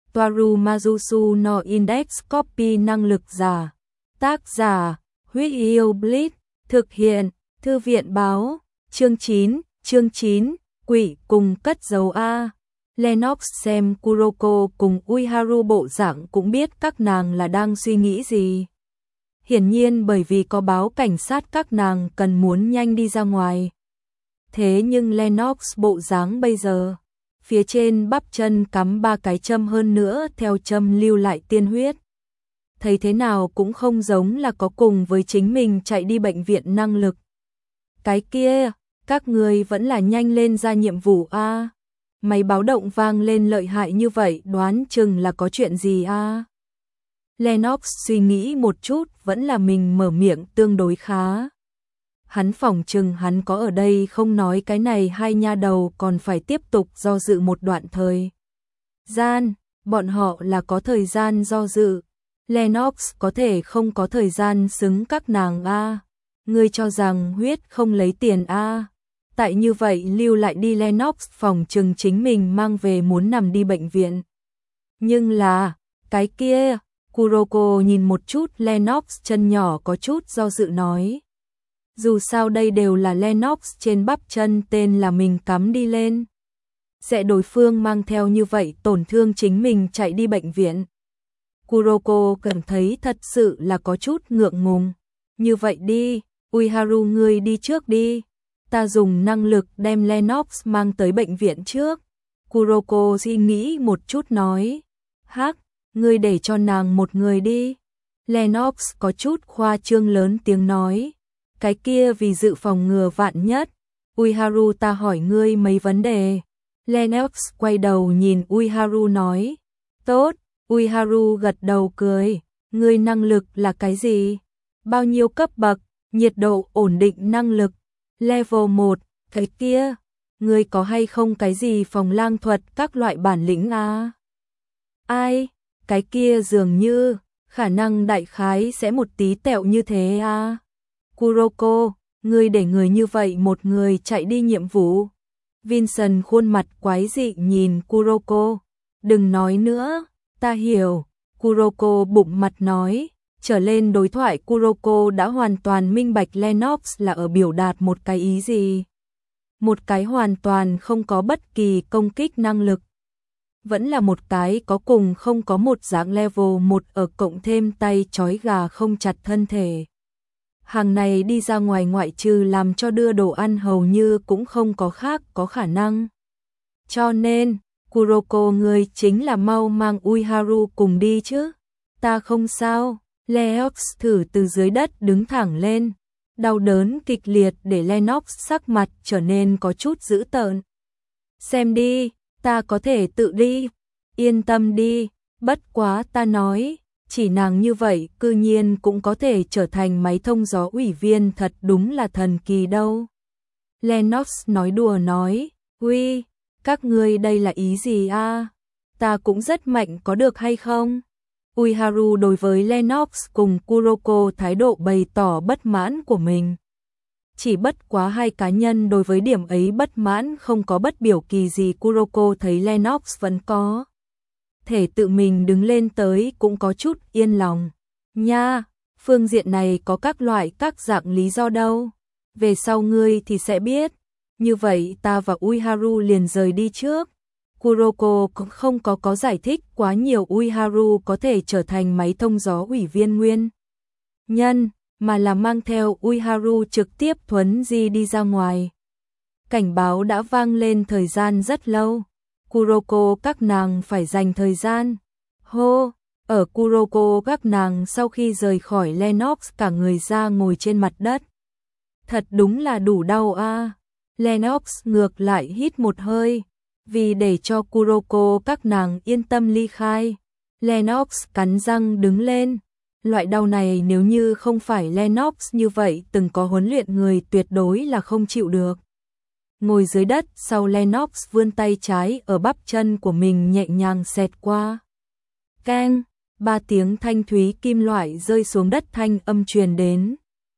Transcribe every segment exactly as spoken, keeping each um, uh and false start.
Toaru Majusu no Index Copy năng lực giả. Tác giả, Huyết Yêu Blitz, thực hiện, Thư viện báo, chương chín, chương chín, quỷ cùng cất dấu A. Lennox xem Kuroko cùng Uiharu bộ dạng cũng biết các nàng là đang suy nghĩ gì. Hiển nhiên bởi vì có báo cảnh sát các nàng cần muốn nhanh đi ra ngoài. Thế nhưng Lennox bộ dáng bây giờ, phía trên bắp chân cắm ba cái châm hơn nữa theo châm lưu lại tiên huyết. Thấy thế nào cũng không giống là có cùng với chính mình chạy đi bệnh viện năng lực. Cái kia, các người vẫn là nhanh lên ra nhiệm vụ a. Máy báo động vang lên lợi hại như vậy đoán chừng là có chuyện gì a. Lennox suy nghĩ một chút vẫn là mình mở miệng tương đối khá. Hắn phỏng chừng hắn có ở đây không nói cái này hai nha đầu còn phải tiếp tục do dự một đoạn thời gian, bọn họ là có thời gian do dự. Lennox có thể không có thời gian xứng các nàng a. Ngươi cho rằng huyết không lấy tiền a? Tại như vậy lưu lại đi Lennox phòng chừng chính mình mang về muốn nằm đi bệnh viện. Nhưng là, cái kia, Kuroko nhìn một chút Lennox chân nhỏ có chút do dự nói. Dù sao đây đều là Lennox trên bắp chân tên là mình cắm đi lên. Sẽ đối phương mang theo như vậy tổn thương chính mình chạy đi bệnh viện. Kuroko cảm thấy thật sự là có chút ngượng ngùng. Như vậy đi, Uiharu ngươi đi trước đi. Ta dùng năng lực đem Lennox mang tới bệnh viện trước. Kuroko suy nghĩ một chút nói. Hắc, ngươi để cho nàng một người đi. Lennox có chút khoa trương lớn tiếng nói. Cái kia vì dự phòng ngừa vạn nhất. Uiharu ta hỏi ngươi mấy vấn đề. Lennox quay đầu nhìn Uiharu nói. Tốt, Uiharu gật đầu cười. Ngươi năng lực là cái gì? Bao nhiêu cấp bậc? Nhiệt độ ổn định năng lực. Level một, cái kia. Ngươi có hay không cái gì phòng lang thuật các loại bản lĩnh à? Ai? Cái kia dường như, khả năng đại khái sẽ một tí tẹo như thế à? Kuroko, ngươi để người như vậy một người chạy đi nhiệm vụ. Vincent khuôn mặt quái dị nhìn Kuroko. Đừng nói nữa, ta hiểu. Kuroko bụng mặt nói. Trở lên đối thoại Kuroko đã hoàn toàn minh bạch Lennox là ở biểu đạt một cái ý gì. Một cái hoàn toàn không có bất kỳ công kích năng lực. Vẫn là một cái có cùng không có một dạng level một ở cộng thêm tay trói gà không chặt thân thể. Hàng này đi ra ngoài ngoại trừ làm cho đưa đồ ăn hầu như cũng không có khác có khả năng. Cho nên, Kuroko ngươi chính là mau mang Uiharu cùng đi chứ. Ta không sao. Lennox thử từ dưới đất đứng thẳng lên. Đau đớn kịch liệt để Lennox sắc mặt trở nên có chút dữ tợn. Xem đi, ta có thể tự đi. Yên tâm đi, bất quá ta nói. Chỉ nàng như vậy cư nhiên cũng có thể trở thành máy thông gió ủy viên thật đúng là thần kỳ đâu. Lennox nói đùa nói, uy, các ngươi đây là ý gì a? Ta cũng rất mạnh có được hay không? Uiharu đối với Lennox cùng Kuroko thái độ bày tỏ bất mãn của mình. Chỉ bất quá hai cá nhân đối với điểm ấy bất mãn không có bất biểu kỳ gì. Kuroko thấy Lennox vẫn có thể tự mình đứng lên tới cũng có chút yên lòng. Nha, phương diện này có các loại các dạng lý do đâu. Về sau ngươi thì sẽ biết. Như vậy ta và Uiharu liền rời đi trước. Kuroko cũng không có có giải thích quá nhiều Uiharu có thể trở thành máy thông gió ủy viên nguyên nhân, mà là mang theo Uiharu trực tiếp thuấn di đi ra ngoài. Cảnh báo đã vang lên thời gian rất lâu. Kuroko các nàng phải dành thời gian. Hô, ở Kuroko các nàng sau khi rời khỏi Lennox cả người ra ngồi trên mặt đất. Thật đúng là đủ đau a. Lennox ngược lại hít một hơi. Vì để cho Kuroko các nàng yên tâm ly khai, Lennox cắn răng đứng lên. Loại đau này nếu như không phải Lennox như vậy từng có huấn luyện người tuyệt đối là không chịu được. Ngồi dưới đất sau Lennox vươn tay trái ở bắp chân của mình nhẹ nhàng xẹt qua. Keng, ba tiếng thanh thúy kim loại rơi xuống đất thanh âm truyền đến.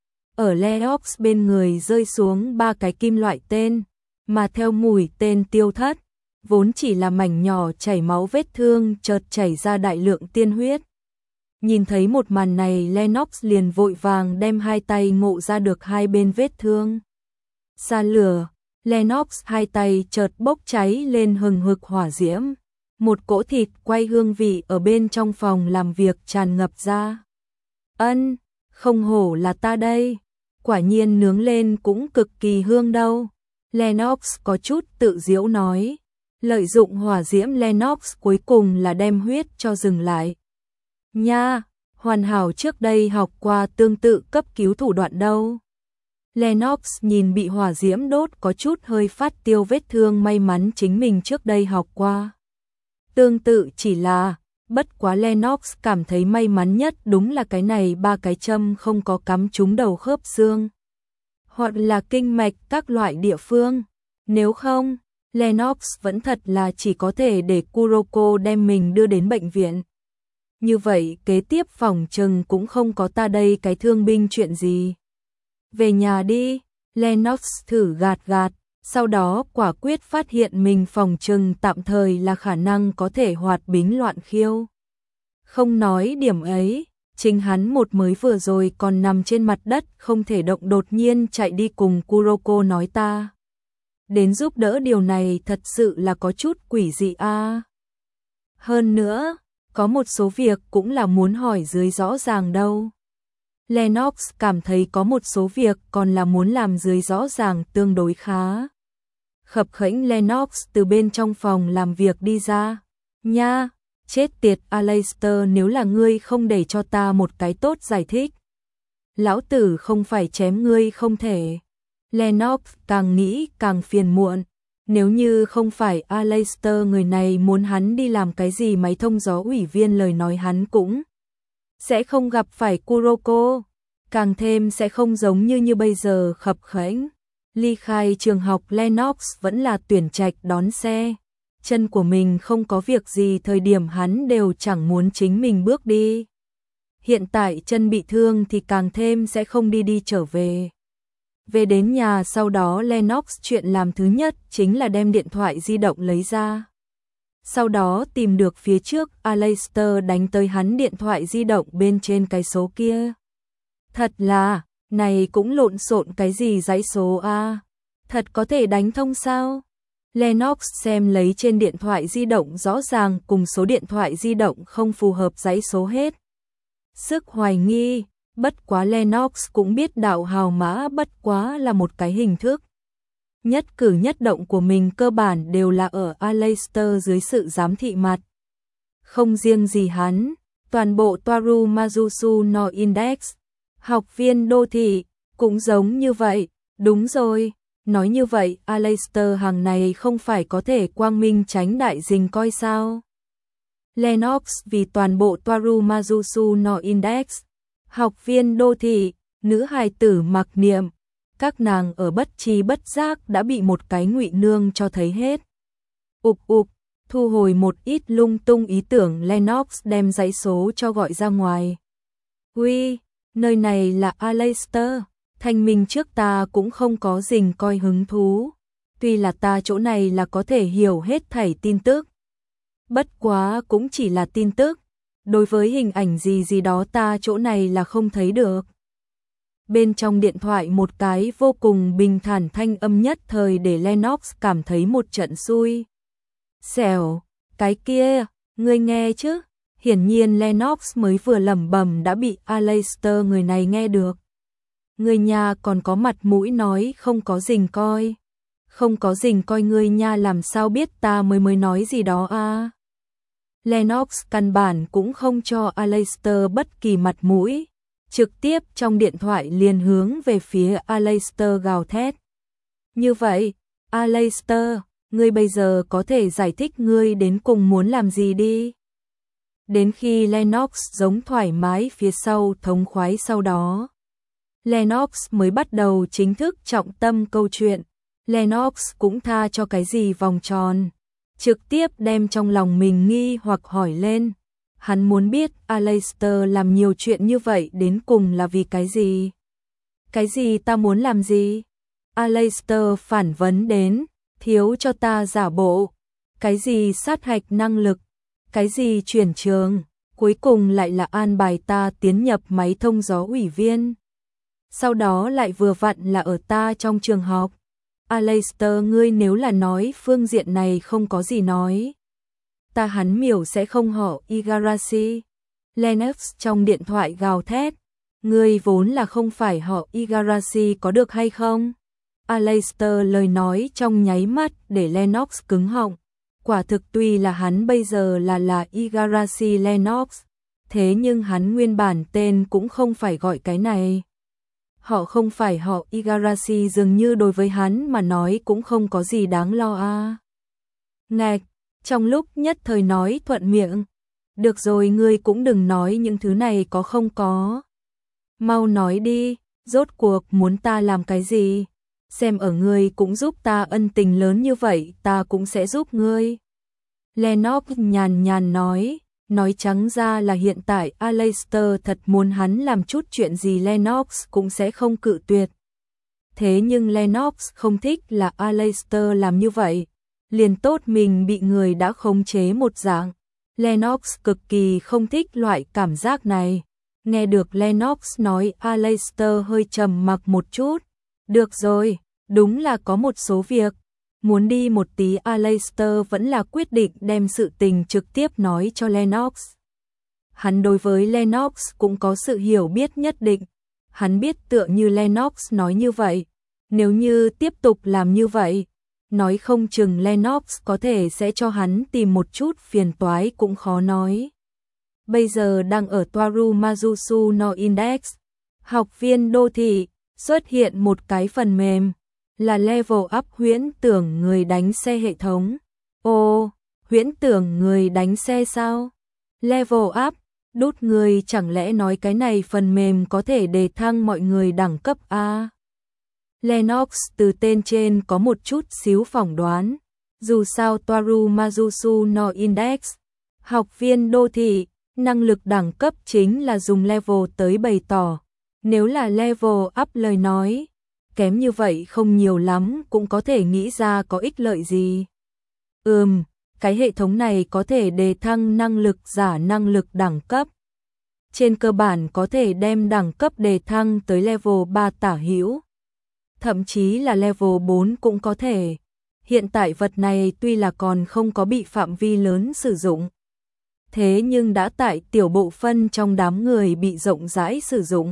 Ở Lennox bên người rơi xuống ba cái kim loại tên, mà theo mùi tên tiêu thất. vốn chỉ là mảnh nhỏ chảy máu vết thương chợt chảy ra đại lượng tiên huyết. Nhìn thấy một màn này, Lennox liền vội vàng đem hai tay ngộ ra được hai bên vết thương. Xa lửa, Lennox hai tay chợt bốc cháy lên hừng hực hỏa diễm. Một cỗ thịt quay hương vị ở bên trong phòng làm việc tràn ngập ra. Ân, không hổ là ta đây. Quả nhiên nướng lên cũng cực kỳ hương đâu. Lennox có chút tự giễu nói. Lợi dụng hỏa diễm, Lennox cuối cùng là đem huyết cho dừng lại. Nha, hoàn hảo, trước đây học qua tương tự cấp cứu thủ đoạn đâu. Lennox nhìn bị hỏa diễm đốt có chút hơi phát tiêu vết thương, may mắn chính mình trước đây học qua. Tương tự chỉ là, bất quá Lennox cảm thấy may mắn nhất đúng là cái này ba cái châm không có cắm trúng đầu khớp xương, hoặc là kinh mạch các loại địa phương. Nếu không, Lennox vẫn thật là chỉ có thể để Kuroko đem mình đưa đến bệnh viện. Như vậy kế tiếp phòng trừng cũng không có ta đây cái thương binh chuyện gì. Về nhà đi, Lennox thử gạt gạt, sau đó quả quyết phát hiện mình phòng trừng tạm thời là khả năng có thể hoạt bính loạn khiêu. Không nói điểm ấy, chính hắn một mới vừa rồi còn nằm trên mặt đất không thể động đột nhiên chạy đi cùng Kuroko nói ta đến giúp đỡ, điều này thật sự là có chút quỷ dị a. À. Hơn nữa, có một số việc cũng là muốn hỏi dưới rõ ràng đâu. Lennox cảm thấy có một số việc còn là muốn làm dưới rõ ràng tương đối khá. Khập khẽnh Lennox từ bên trong phòng làm việc đi ra. Nha, chết tiệt Aleister, nếu là ngươi không để cho ta một cái tốt giải thích, lão tử không phải chém ngươi không thể. Lennox càng nghĩ càng phiền muộn. Nếu như không phải Aleister người này muốn hắn đi làm cái gì máy thông gió ủy viên, lời nói hắn cũng sẽ không gặp phải Kuroko, càng thêm sẽ không giống như như bây giờ khập khẽnh. Ly khai trường học, Lennox vẫn là tuyển trạch đón xe. Chân của mình không có việc gì thời điểm hắn đều chẳng muốn chính mình bước đi. Hiện tại chân bị thương thì càng thêm sẽ không đi đi trở về. Về đến nhà sau đó, Lennox chuyện làm thứ nhất chính là đem điện thoại di động lấy ra. Sau đó tìm được phía trước Aleister đánh tới hắn điện thoại di động bên trên cái số kia. Thật là, này cũng lộn xộn cái gì dãy số a, thật có thể đánh thông sao? Lennox xem lấy trên điện thoại di động rõ ràng cùng số điện thoại di động không phù hợp dãy số hết. Sức hoài nghi, bất quá Lennox cũng biết đạo hào mã bất quá là một cái hình thức. Nhất cử nhất động của mình cơ bản đều là ở Aleister dưới sự giám thị mặt. Không riêng gì hắn, toàn bộ Toaru Mazusu no Index, học viên đô thị, cũng giống như vậy. Đúng rồi, nói như vậy Aleister hàng này không phải có thể quang minh tránh đại rình coi sao? Lennox vì toàn bộ Toaru Mazusu no Index, học viên đô thị, nữ hài tử mặc niệm, các nàng ở bất tri bất giác đã bị một cái ngụy nương cho thấy hết. Ục ục, thu hồi một ít lung tung ý tưởng, Lennox đem dãy số cho gọi ra ngoài. Uy, nơi này là Aleister, thanh minh trước ta cũng không có rình coi hứng thú. Tuy là ta chỗ này là có thể hiểu hết thảy tin tức, bất quá cũng chỉ là tin tức. Đối với hình ảnh gì gì đó ta chỗ này là không thấy được. Bên trong điện thoại một cái vô cùng bình thản thanh âm nhất thời để Lennox cảm thấy một trận xui xẻo. Cái kia, ngươi nghe chứ? Hiển nhiên Lennox mới vừa lẩm bẩm đã bị Aleister người này nghe được. Ngươi nha còn có mặt mũi nói không có rình coi. Không có rình coi, ngươi nha làm sao biết ta mới mới nói gì đó a? À? Lennox căn bản cũng không cho Aleister bất kỳ mặt mũi, trực tiếp trong điện thoại liền hướng về phía Aleister gào thét. Như vậy, Aleister, ngươi bây giờ có thể giải thích ngươi đến cùng muốn làm gì đi. Đến khi Lennox giống thoải mái phía sau thống khoái sau đó, Lennox mới bắt đầu chính thức trọng tâm câu chuyện. Lennox cũng tha cho cái gì vòng tròn, trực tiếp đem trong lòng mình nghi hoặc hỏi lên. Hắn muốn biết Aleister làm nhiều chuyện như vậy đến cùng là vì cái gì? Cái gì ta muốn làm gì? Aleister phản vấn đến, thiếu cho ta giả bộ. cái gì sát hạch năng lực, cái gì chuyển trường, cuối cùng lại là an bài ta tiến nhập máy thông gió ủy viên. Sau đó lại vừa vặn là ở ta trong trường học. Aleister, ngươi nếu là nói phương diện này không có gì nói. Ta hắn miểu sẽ không họ Igarashi. Lennox trong điện thoại gào thét. Ngươi vốn là không phải họ Igarashi có được hay không? Aleister lời nói trong nháy mắt để Lennox cứng họng. Quả thực tuy là hắn bây giờ là là Igarashi Lennox, thế nhưng hắn nguyên bản tên cũng không phải gọi cái này. Họ không phải họ Igarashi dường như đối với hắn mà nói cũng không có gì đáng lo a. À. Ngạch, trong lúc nhất thời nói thuận miệng. Được rồi, ngươi cũng đừng nói những thứ này có không có. Mau nói đi, rốt cuộc muốn ta làm cái gì? Xem ở ngươi cũng giúp ta ân tình lớn như vậy, ta cũng sẽ giúp ngươi. Lennox nhàn nhàn nói, nói trắng ra là hiện tại Aleister thật muốn hắn làm chút chuyện gì Lennox cũng sẽ không cự tuyệt. Thế nhưng Lennox không thích là Aleister làm như vậy, liền tốt mình bị người đã khống chế một dạng. Lennox cực kỳ không thích loại cảm giác này. Nghe được Lennox nói, Aleister hơi trầm mặc một chút. Được rồi, đúng là có một số việc. Muốn đi một tí, Aleister vẫn là quyết định đem sự tình trực tiếp nói cho Lennox. Hắn đối với Lennox cũng có sự hiểu biết nhất định. Hắn biết tựa như Lennox nói như vậy. Nếu như tiếp tục làm như vậy, nói không chừng Lennox có thể sẽ cho hắn tìm một chút phiền toái cũng khó nói. Bây giờ đang ở Toaru Mazusu no Index, học viên đô thị, xuất hiện một cái phần mềm, là level up huyễn tưởng người đánh xe hệ thống. Ồ, huyễn tưởng người đánh xe sao? Level up, đút người chẳng lẽ nói cái này phần mềm có thể đề thăng mọi người đẳng cấp A? Lennox từ tên trên có một chút xíu phỏng đoán. Dù sao Toaru Mazusu no Index, học viên đô thị, năng lực đẳng cấp chính là dùng level tới bày tỏ. Nếu là level up lời nói, kém như vậy không nhiều lắm cũng có thể nghĩ ra có ích lợi gì. Ừm, cái hệ thống này có thể đề thăng năng lực giả năng lực đẳng cấp. Trên cơ bản có thể đem đẳng cấp đề thăng tới level ba tả hữu. Thậm chí là level bốn cũng có thể. Hiện tại vật này tuy là còn không có bị phạm vi lớn sử dụng, thế nhưng đã tại tiểu bộ phân trong đám người bị rộng rãi sử dụng.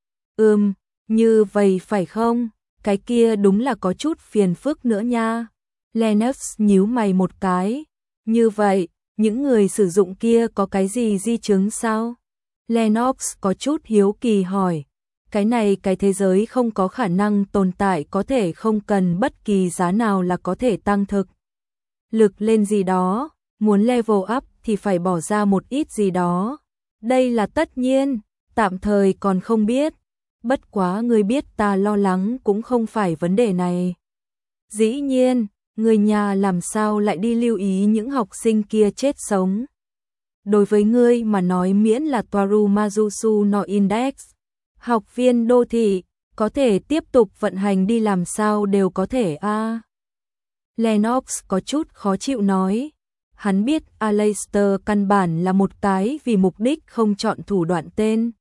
Ừm, như vậy phải không? Cái kia đúng là có chút phiền phức nữa nha. Lennox nhíu mày một cái. Như vậy, những người sử dụng kia có cái gì di chứng sao? Lennox có chút hiếu kỳ hỏi. Cái này cái thế giới không có khả năng tồn tại, có thể không cần bất kỳ giá nào là có thể tăng thực lực lên gì đó. Muốn level up thì phải bỏ ra một ít gì đó. Đây là tất nhiên, tạm thời còn không biết. Bất quá ngươi biết ta lo lắng cũng không phải vấn đề này. Dĩ nhiên, người nhà làm sao lại đi lưu ý những học sinh kia chết sống. Đối với ngươi mà nói, miễn là Toaru Mazusu no Index, học viên đô thị, có thể tiếp tục vận hành đi làm sao đều có thể a. À. Lennox có chút khó chịu nói. Hắn biết Aleister căn bản là một cái vì mục đích không chọn thủ đoạn tên.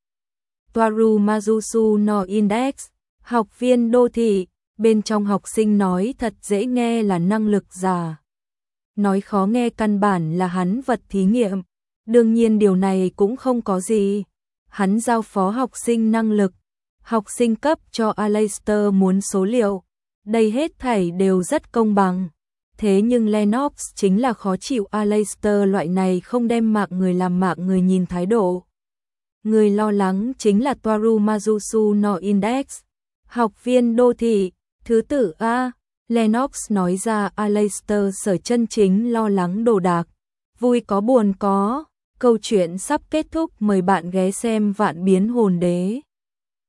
Toaru Mazusu no Index, học viên đô thị, bên trong học sinh nói thật dễ nghe là năng lực giả. Nói khó nghe căn bản là hắn vật thí nghiệm. Đương nhiên điều này cũng không có gì. Hắn giao phó học sinh năng lực. Học sinh cấp cho Aleister muốn số liệu. Đây hết thảy đều rất công bằng. Thế nhưng Lennox chính là khó chịu Aleister loại này không đem mạng người làm mạng người nhìn thái độ. Người lo lắng chính là Toaru Mazusu no Index, học viên đô thị, thứ tự A. Lennox nói ra Aleister sở chân chính lo lắng đồ đạc. Vui có buồn có, câu chuyện sắp kết thúc, mời bạn ghé xem Vạn Biến Hồn Đế.